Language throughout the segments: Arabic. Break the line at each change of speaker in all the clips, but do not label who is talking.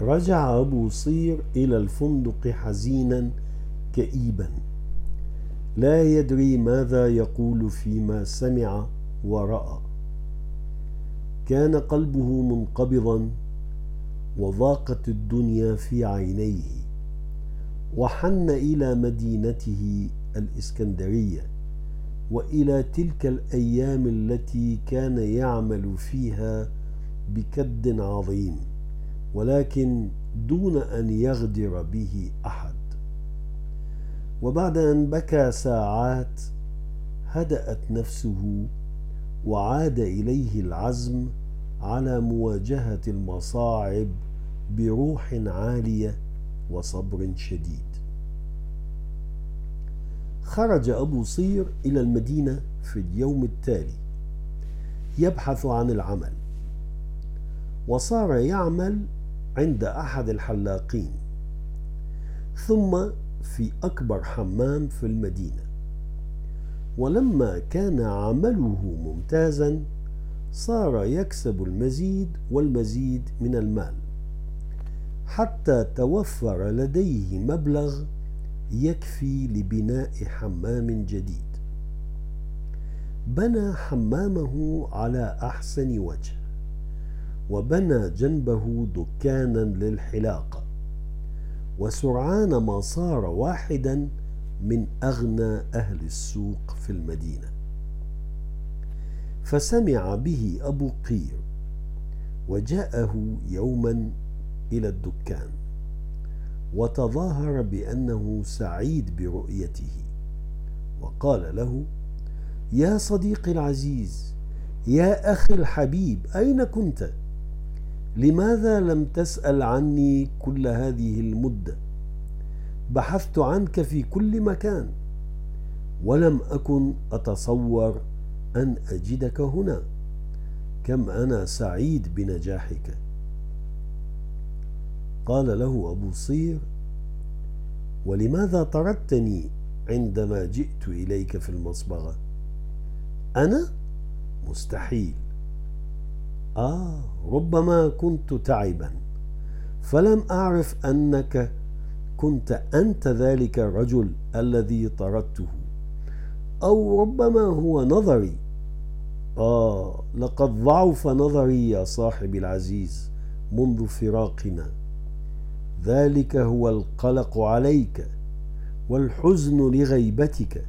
رجع أبو صير إلى الفندق حزينا كئيبا، لا يدري ماذا يقول فيما سمع ورأى. كان قلبه منقبضا، وضاقت الدنيا في عينيه، وحن إلى مدينته الإسكندرية، وإلى تلك الأيام التي كان يعمل فيها بكد عظيم، ولكن دون أن يغدر به أحد. وبعد أن بكى ساعات هدأت نفسه، وعاد إليه العزم على مواجهة المصاعب بروح عالية وصبر شديد. خرج أبو صير إلى المدينة في اليوم التالي يبحث عن العمل، وصار يعمل عند أحد الحلاقين، ثم في أكبر حمام في المدينة. ولما كان عمله ممتازا صار يكسب المزيد والمزيد من المال، حتى توفر لديه مبلغ يكفي لبناء حمام جديد. بنى حمامه على أحسن وجه، وبنى جنبه دكانا للحلاقة، وسرعان ما صار واحدا من أغنى أهل السوق في المدينة. فسمع به أبو قير، وجاءه يوما إلى الدكان، وتظاهر بأنه سعيد برؤيته، وقال له: يا صديقي العزيز، يا أخي الحبيب، أين كنت؟ لماذا لم تسأل عني كل هذه المدة؟ بحثت عنك في كل مكان، ولم أكن أتصور أن أجدك هنا. كم أنا سعيد بنجاحك. قال له أبو صير: ولماذا طردتني عندما جئت إليك في المصبغة؟ أنا؟ مستحيل. ربما كنت تعبا، فلم أعرف أنك كنت أنت ذلك الرجل الذي طردته، أو ربما هو نظري. لقد ضعف نظري يا صاحبي العزيز منذ فراقنا. ذلك هو القلق عليك والحزن لغيبتك.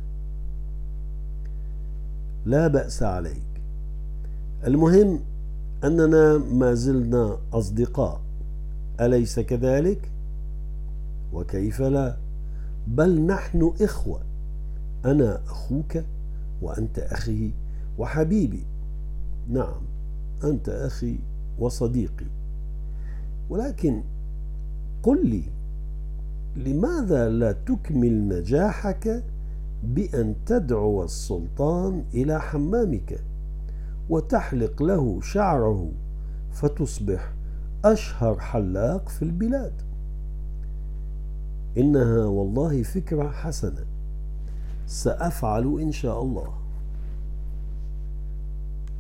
لا بأس عليك، المهم أننا ما زلنا أصدقاء، أليس كذلك؟ وكيف لا، بل نحن إخوة، أنا أخوك وأنت أخي وحبيبي. نعم، أنت أخي وصديقي، ولكن قل لي، لماذا لا تكمل نجاحك بأن تدعو السلطان إلى حمامك وتحلق له شعره، فتصبح أشهر حلاق في البلاد؟ إنها والله فكرة حسنة، سأفعل إن شاء الله.